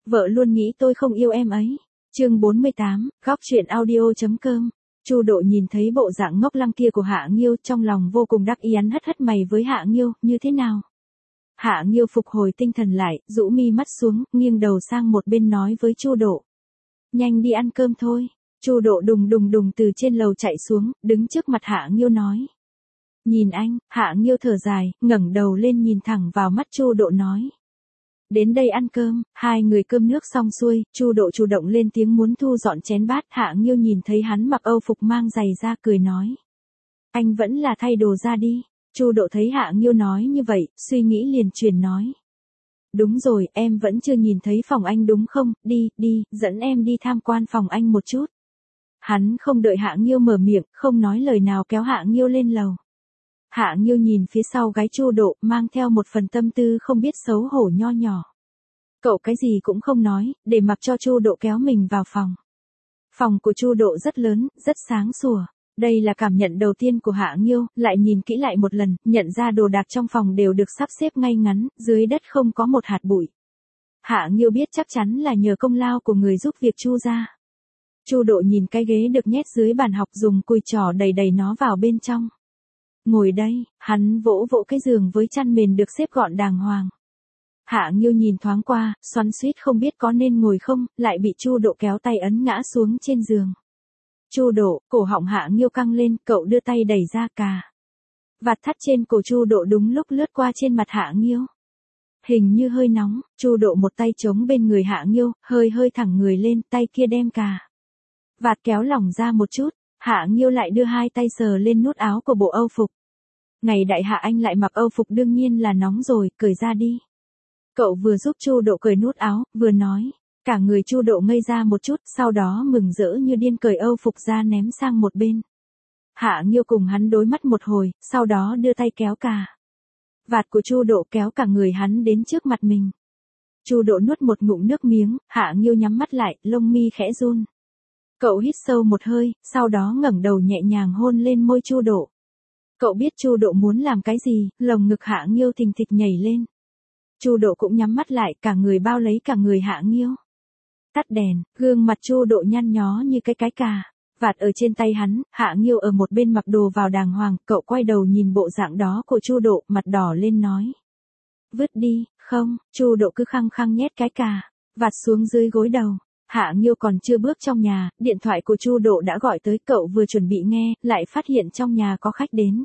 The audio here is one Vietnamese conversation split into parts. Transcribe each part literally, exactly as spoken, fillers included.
Vợ luôn nghĩ tôi không yêu em ấy. Chương bốn mươi tám, góc truyện audio.com. Chu Độ nhìn thấy bộ dạng ngốc lăng kia của Hạ Nghiêu, trong lòng vô cùng đắc ý, hắn hất hất mày với Hạ Nghiêu, như thế nào? Hạ Nghiêu phục hồi tinh thần lại, rũ mi mắt xuống, nghiêng đầu sang một bên nói với Chu Độ. Nhanh đi ăn cơm thôi. Chu Độ đùng đùng đùng từ trên lầu chạy xuống, đứng trước mặt Hạ Nghiêu nói. Nhìn anh. Hạ Nghiêu thở dài, ngẩng đầu lên nhìn thẳng vào mắt Chu Độ nói. Đến đây ăn cơm. Hai người cơm nước xong xuôi, Chu Độ chủ động lên tiếng muốn thu dọn chén bát. Hạ Nghiêu nhìn thấy hắn mặc âu phục mang giày ra, cười nói. Anh vẫn là thay đồ ra đi. Chu Độ thấy Hạ Nghiêu nói như vậy, suy nghĩ liền truyền nói. Đúng rồi, em vẫn chưa nhìn thấy phòng anh đúng không? Đi, đi, dẫn em đi tham quan phòng anh một chút. Hắn không đợi Hạ Nghiêu mở miệng, không nói lời nào kéo Hạ Nghiêu lên lầu. Hạ Nghiêu nhìn phía sau gái Chu Độ, mang theo một phần tâm tư không biết xấu hổ nho nhỏ. Cậu cái gì cũng không nói, để mặc cho Chu Độ kéo mình vào phòng. Phòng của Chu Độ rất lớn, rất sáng sủa. Đây là cảm nhận đầu tiên của Hạ Nghiêu, lại nhìn kỹ lại một lần, nhận ra đồ đạc trong phòng đều được sắp xếp ngay ngắn, dưới đất không có một hạt bụi. Hạ Nghiêu biết chắc chắn là nhờ công lao của người giúp việc Chu gia. Chu Độ nhìn cái ghế được nhét dưới bàn học, dùng cùi trỏ đẩy đẩy nó vào bên trong. Ngồi đây. Hắn vỗ vỗ cái giường với chăn mền được xếp gọn đàng hoàng. Hạ Nghiêu nhìn thoáng qua, xoắn xuýt không biết có nên ngồi không, lại bị Chu Độ kéo tay ấn ngã xuống trên giường. Chu Độ, cổ họng Hạ Nghiêu căng lên, cậu đưa tay đẩy ra cà. Vạt thắt trên cổ Chu Độ đúng lúc lướt qua trên mặt Hạ Nghiêu. Hình như hơi nóng, Chu Độ một tay chống bên người Hạ Nghiêu, hơi hơi thẳng người lên, tay kia đem cà vạt kéo lỏng ra một chút. Hạ Nghiêu lại đưa hai tay sờ lên nút áo của bộ âu phục. Ngày đại hạ anh lại mặc âu phục đương nhiên là nóng rồi, cởi ra đi. Cậu vừa giúp Chu Độ cởi nút áo, vừa nói. Cả người Chu Độ ngây ra một chút, sau đó mừng rỡ như điên cởi âu phục ra ném sang một bên. Hạ Nghiêu cùng hắn đối mắt một hồi, sau đó đưa tay kéo cà vạt của Chu Độ, kéo cả người hắn đến trước mặt mình. Chu Độ nuốt một ngụm nước miếng, Hạ Nghiêu nhắm mắt lại, lông mi khẽ run. Cậu hít sâu một hơi, sau đó ngẩng đầu nhẹ nhàng hôn lên môi Chu Độ. Cậu biết Chu Độ muốn làm cái gì, lồng ngực Hạ Nghiêu thình thịch nhảy lên. Chu Độ cũng nhắm mắt lại, cả người bao lấy cả người Hạ Nghiêu. Tắt đèn, gương mặt Chu Độ nhăn nhó như cái cái cà vạt ở trên tay hắn. Hạ Nghiêu ở một bên mặc đồ vào đàng hoàng, cậu quay đầu nhìn bộ dạng đó của Chu Độ, mặt đỏ lên nói. Vứt đi. Không. Chu Độ cứ khăng khăng nhét cái cà vạt xuống dưới gối đầu. Hạ Nghiêu còn chưa bước trong nhà, điện thoại của Chu Độ đã gọi tới, cậu vừa chuẩn bị nghe, lại phát hiện trong nhà có khách đến.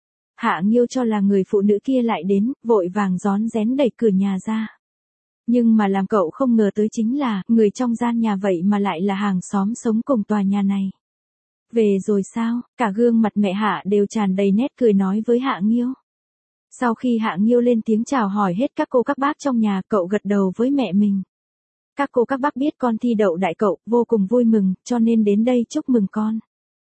Hạ Nghiêu cho là người phụ nữ kia lại đến, vội vàng rón rén đẩy cửa nhà ra. Nhưng mà làm cậu không ngờ tới chính là, người trong gian nhà vậy mà lại là hàng xóm sống cùng tòa nhà này. Về rồi sao? Cả gương mặt mẹ Hạ đều tràn đầy nét cười nói với Hạ Nghiêu. Sau khi Hạ Nghiêu lên tiếng chào hỏi hết các cô các bác trong nhà, cậu gật đầu với mẹ mình. Các cô các bác biết con thi đậu đại cậu, vô cùng vui mừng, cho nên đến đây chúc mừng con.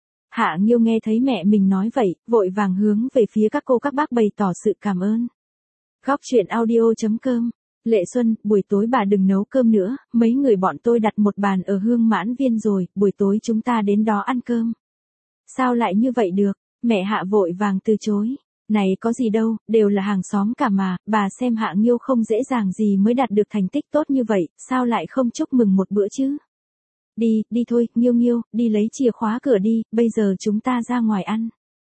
Hạ Nghiêu nghe thấy mẹ mình nói vậy, vội vàng hướng về phía các cô các bác bày tỏ sự cảm ơn. Góc truyện audio.com. Lệ Xuân, buổi tối bà đừng nấu cơm nữa, mấy người bọn tôi đặt một bàn ở Hương Mãn Viên rồi, buổi tối chúng ta đến đó ăn cơm. Sao lại như vậy được? Mẹ Hạ vội vàng từ chối. Này có gì đâu, đều là hàng xóm cả mà, bà xem Hạ Nghiêu không dễ dàng gì mới đạt được thành tích tốt như vậy, sao lại không chúc mừng một bữa chứ? Đi, đi thôi, Nghiêu Nghiêu, đi lấy chìa khóa cửa đi, bây giờ chúng ta ra ngoài ăn.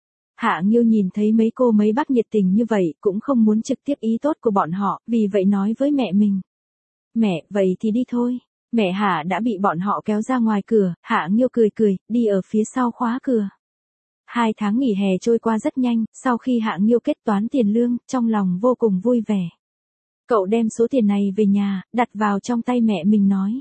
Hạ Nghiêu nhìn thấy mấy cô mấy bác nhiệt tình như vậy, cũng không muốn trực tiếp ý tốt của bọn họ, vì vậy nói với mẹ mình. Mẹ, vậy thì đi thôi. Mẹ Hạ đã bị bọn họ kéo ra ngoài cửa, Hạ Nghiêu cười cười, đi ở phía sau khóa cửa. Hai tháng nghỉ hè trôi qua rất nhanh, sau khi Hạ Nghiêu kết toán tiền lương, trong lòng vô cùng vui vẻ. Cậu đem số tiền này về nhà, đặt vào trong tay mẹ mình nói.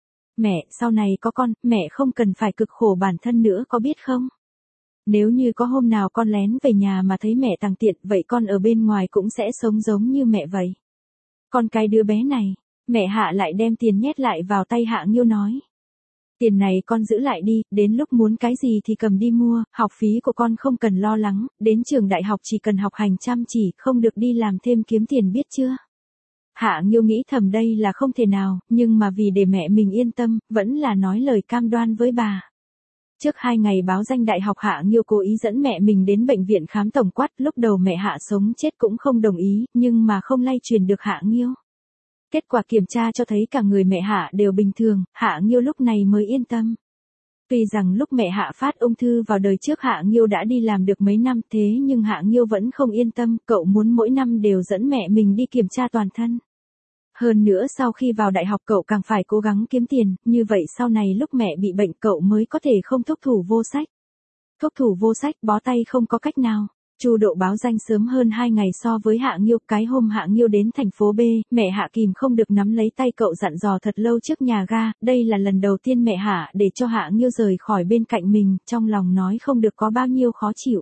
Mẹ, sau này có con, mẹ không cần phải cực khổ bản thân nữa có biết không? Nếu như có hôm nào con lén về nhà mà thấy mẹ tàng tiện, vậy con ở bên ngoài cũng sẽ sống giống như mẹ vậy. Con cái đứa bé này, mẹ Hạ lại đem tiền nhét lại vào tay Hạ Nghiêu nói. Tiền này con giữ lại đi, đến lúc muốn cái gì thì cầm đi mua, học phí của con không cần lo lắng, đến trường đại học chỉ cần học hành chăm chỉ, không được đi làm thêm kiếm tiền biết chưa? Hạ Nghiêu nghĩ thầm đây là không thể nào, nhưng mà vì để mẹ mình yên tâm, vẫn là nói lời cam đoan với bà. Trước hai ngày báo danh đại học, Hạ Nghiêu cố ý dẫn mẹ mình đến bệnh viện khám tổng quát, lúc đầu mẹ Hạ sống chết cũng không đồng ý, nhưng mà không lay truyền được Hạ Nghiêu. Kết quả kiểm tra cho thấy cả người mẹ Hạ đều bình thường, Hạ Nghiêu lúc này mới yên tâm. Tuy rằng lúc mẹ Hạ phát ung thư vào đời trước Hạ Nghiêu đã đi làm được mấy năm thế nhưng Hạ Nghiêu vẫn không yên tâm, cậu muốn mỗi năm đều dẫn mẹ mình đi kiểm tra toàn thân. Hơn nữa sau khi vào đại học cậu càng phải cố gắng kiếm tiền, như vậy sau này lúc mẹ bị bệnh cậu mới có thể không thúc thủ vô sách. Thúc thủ vô sách bó tay không có cách nào. Chu Độ báo danh sớm hơn hai ngày so với Hạ Nghiêu, cái hôm Hạ Nghiêu đến thành phố B, mẹ Hạ kìm không được nắm lấy tay cậu dặn dò thật lâu trước nhà ga, đây là lần đầu tiên mẹ Hạ để cho Hạ Nghiêu rời khỏi bên cạnh mình, trong lòng nói không được có bao nhiêu khó chịu.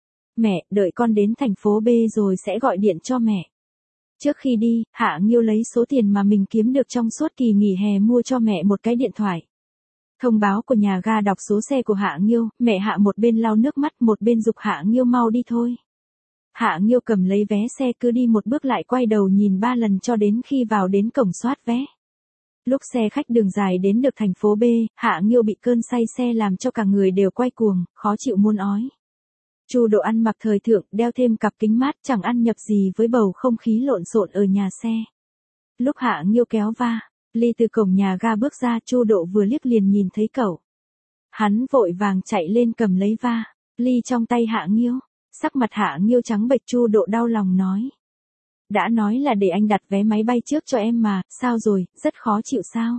Mẹ, đợi con đến thành phố B rồi sẽ gọi điện cho mẹ. Trước khi đi, Hạ Nghiêu lấy số tiền mà mình kiếm được trong suốt kỳ nghỉ hè mua cho mẹ một cái điện thoại. Thông báo của nhà ga đọc số xe của Hạ Nghiêu, mẹ Hạ một bên lau nước mắt một bên giục Hạ Nghiêu mau đi thôi. Hạ Nghiêu cầm lấy vé xe cứ đi một bước lại quay đầu nhìn ba lần cho đến khi vào đến cổng soát vé. Lúc xe khách đường dài đến được thành phố B, Hạ Nghiêu bị cơn say xe làm cho cả người đều quay cuồng, khó chịu muốn ói. Chu Độ ăn mặc thời thượng, đeo thêm cặp kính mát chẳng ăn nhập gì với bầu không khí lộn xộn ở nhà xe. Lúc Hạ Nghiêu kéo va, Ly từ cổng nhà ga bước ra, Chu Độ vừa liếc liền nhìn thấy cậu. Hắn vội vàng chạy lên cầm lấy va, Ly trong tay Hạ Nghiêu, sắc mặt Hạ Nghiêu trắng bệch. Chu Độ đau lòng nói. Đã nói là để anh đặt vé máy bay trước cho em mà, sao rồi, rất khó chịu sao?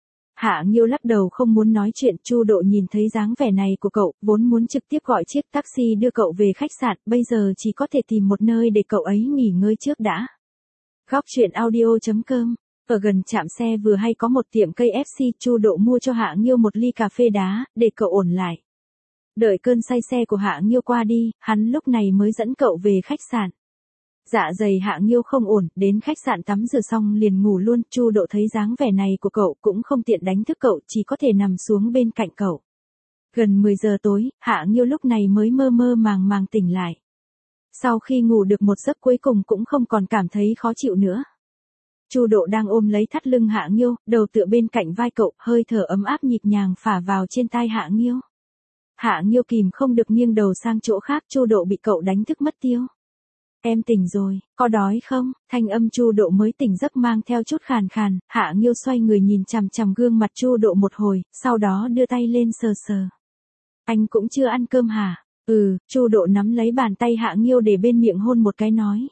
Hạ Nghiêu lắc đầu không muốn nói chuyện. Chu Độ nhìn thấy dáng vẻ này của cậu, vốn muốn trực tiếp gọi chiếc taxi đưa cậu về khách sạn, bây giờ chỉ có thể tìm một nơi để cậu ấy nghỉ ngơi trước đã. Góc truyện audio chấm com. Ở gần trạm xe vừa hay có một tiệm cây ép xê, Chu Độ mua cho Hạ Nghiêu một ly cà phê đá, để cậu ổn lại. Đợi cơn say xe của Hạ Nghiêu qua đi, hắn lúc này mới dẫn cậu về khách sạn. Dạ dày Hạ Nghiêu không ổn, đến khách sạn tắm rửa xong liền ngủ luôn. Chu Độ thấy dáng vẻ này của cậu cũng không tiện đánh thức cậu, chỉ có thể nằm xuống bên cạnh cậu. Gần mười giờ tối, Hạ Nghiêu lúc này mới mơ mơ màng màng tỉnh lại. Sau khi ngủ được một giấc cuối cùng cũng không còn cảm thấy khó chịu nữa. Chu Độ đang ôm lấy thắt lưng Hạ Nghiêu, đầu tựa bên cạnh vai cậu, hơi thở ấm áp nhịp nhàng phả vào trên tai Hạ Nghiêu. Hạ Nghiêu kìm không được nghiêng đầu sang chỗ khác, Chu Độ bị cậu đánh thức mất tiêu. Em tỉnh rồi, có đói không? Thanh âm Chu Độ mới tỉnh giấc mang theo chút khàn khàn. Hạ Nghiêu xoay người nhìn chằm chằm gương mặt Chu Độ một hồi, sau đó đưa tay lên sờ sờ. Anh cũng chưa ăn cơm hả? Ừ, Chu Độ nắm lấy bàn tay Hạ Nghiêu để bên miệng hôn một cái nói.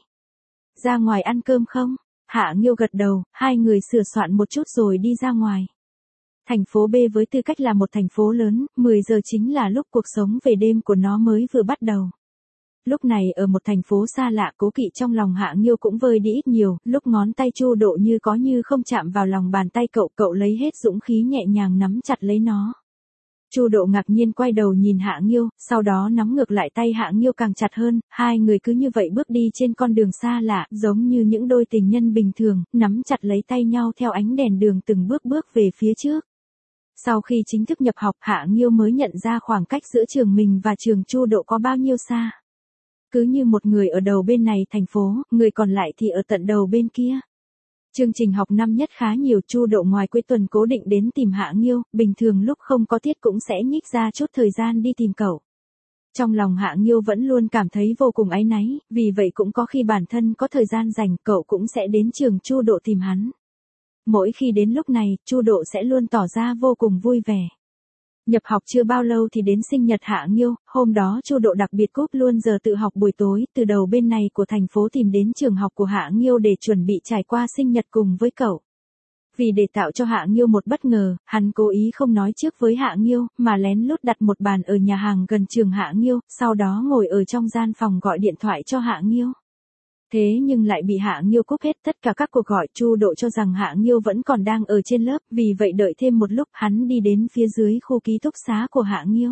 Ra ngoài ăn cơm không? Hạ Nghiêu gật đầu, hai người sửa soạn một chút rồi đi ra ngoài. Thành phố B với tư cách là một thành phố lớn, mười giờ chính là lúc cuộc sống về đêm của nó mới vừa bắt đầu. Lúc này ở một thành phố xa lạ, cố kỵ trong lòng Hạ Nghiêu cũng vơi đi ít nhiều, lúc ngón tay Chu Độ như có như không chạm vào lòng bàn tay cậu, cậu lấy hết dũng khí nhẹ nhàng nắm chặt lấy nó. Chu Độ ngạc nhiên quay đầu nhìn Hạ Nghiêu, sau đó nắm ngược lại tay Hạ Nghiêu càng chặt hơn, hai người cứ như vậy bước đi trên con đường xa lạ, giống như những đôi tình nhân bình thường, nắm chặt lấy tay nhau theo ánh đèn đường từng bước bước về phía trước. Sau khi chính thức nhập học, Hạ Nghiêu mới nhận ra khoảng cách giữa trường mình và trường Chu Độ có bao nhiêu xa. Cứ như một người ở đầu bên này thành phố, người còn lại thì ở tận đầu bên kia. Chương trình học năm nhất khá nhiều, Chu Độ ngoài cuối tuần cố định đến tìm Hạ Nghiêu, bình thường lúc không có tiết cũng sẽ nhích ra chút thời gian đi tìm cậu. Trong lòng Hạ Nghiêu vẫn luôn cảm thấy vô cùng áy náy, vì vậy cũng có khi bản thân có thời gian rảnh, cậu cũng sẽ đến trường Chu Độ tìm hắn. Mỗi khi đến lúc này, Chu Độ sẽ luôn tỏ ra vô cùng vui vẻ. Nhập học chưa bao lâu thì đến sinh nhật Hạ Nghiêu, hôm đó Chu Độ đặc biệt cúp luôn giờ tự học buổi tối, từ đầu bên này của thành phố tìm đến trường học của Hạ Nghiêu để chuẩn bị trải qua sinh nhật cùng với cậu. Vì để tạo cho Hạ Nghiêu một bất ngờ, hắn cố ý không nói trước với Hạ Nghiêu, mà lén lút đặt một bàn ở nhà hàng gần trường Hạ Nghiêu, sau đó ngồi ở trong gian phòng gọi điện thoại cho Hạ Nghiêu. Thế nhưng lại bị Hạ Nghiêu cúp hết tất cả các cuộc gọi. Chu Độ cho rằng Hạ Nghiêu vẫn còn đang ở trên lớp, vì vậy đợi thêm một lúc, hắn đi đến phía dưới khu ký túc xá của Hạ Nghiêu.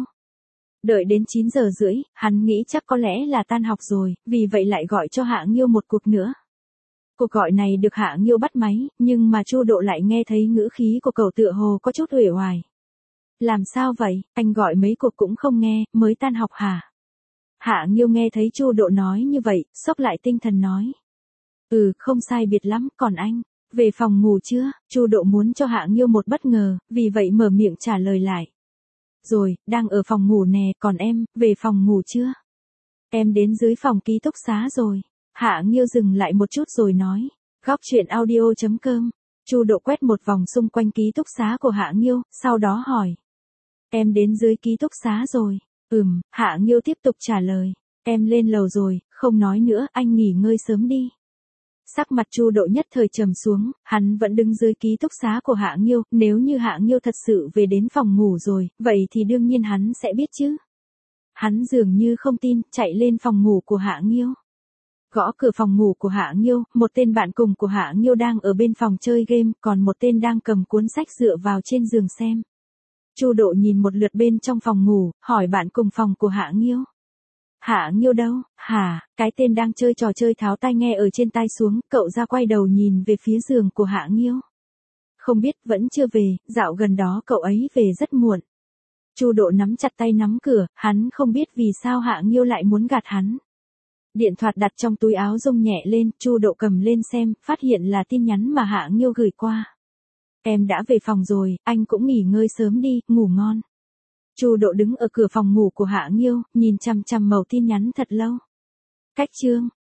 Đợi đến chín giờ rưỡi, hắn nghĩ chắc có lẽ là tan học rồi, vì vậy lại gọi cho Hạ Nghiêu một cuộc nữa. Cuộc gọi này được Hạ Nghiêu bắt máy, nhưng mà Chu Độ lại nghe thấy ngữ khí của cậu tựa hồ có chút uể oải. Làm sao vậy, anh gọi mấy cuộc cũng không nghe, mới tan học hả? Hạ Nghiêu nghe thấy Chu Độ nói như vậy, xốc lại tinh thần nói. Ừ, không sai biệt lắm, còn anh, về phòng ngủ chưa? Chu Độ muốn cho Hạ Nghiêu một bất ngờ, vì vậy mở miệng trả lời lại. Rồi, đang ở phòng ngủ nè, còn em, về phòng ngủ chưa? Em đến dưới phòng ký túc xá rồi. Hạ Nghiêu dừng lại một chút rồi nói. Góc truyện audio chấm com Chu Độ quét một vòng xung quanh ký túc xá của Hạ Nghiêu, sau đó hỏi. Em đến dưới ký túc xá rồi. Ừm, Hạ Nghiêu tiếp tục trả lời. Em lên lầu rồi, không nói nữa, anh nghỉ ngơi sớm đi. Sắc mặt Chu Độ nhất thời trầm xuống, hắn vẫn đứng dưới ký túc xá của Hạ Nghiêu, nếu như Hạ Nghiêu thật sự về đến phòng ngủ rồi, vậy thì đương nhiên hắn sẽ biết chứ. Hắn dường như không tin, chạy lên phòng ngủ của Hạ Nghiêu. Gõ cửa phòng ngủ của Hạ Nghiêu, một tên bạn cùng của Hạ Nghiêu đang ở bên phòng chơi game, còn một tên đang cầm cuốn sách dựa vào trên giường xem. Chu Độ nhìn một lượt bên trong phòng ngủ, hỏi bạn cùng phòng của Hạ Nghiêu. Hạ Nghiêu đâu? Hả? Cái tên đang chơi trò chơi tháo tai nghe ở trên tai xuống, cậu ra quay đầu nhìn về phía giường của Hạ Nghiêu. Không biết, vẫn chưa về, dạo gần đó cậu ấy về rất muộn. Chu Độ nắm chặt tay nắm cửa, hắn không biết vì sao Hạ Nghiêu lại muốn gạt hắn. Điện thoại đặt trong túi áo rung nhẹ lên, Chu Độ cầm lên xem, phát hiện là tin nhắn mà Hạ Nghiêu gửi qua. Em đã về phòng rồi, anh cũng nghỉ ngơi sớm đi, ngủ ngon. Chu Độ đứng ở cửa phòng ngủ của Hạ Nghiêu, nhìn chằm chằm màu tin nhắn thật lâu. Cách chương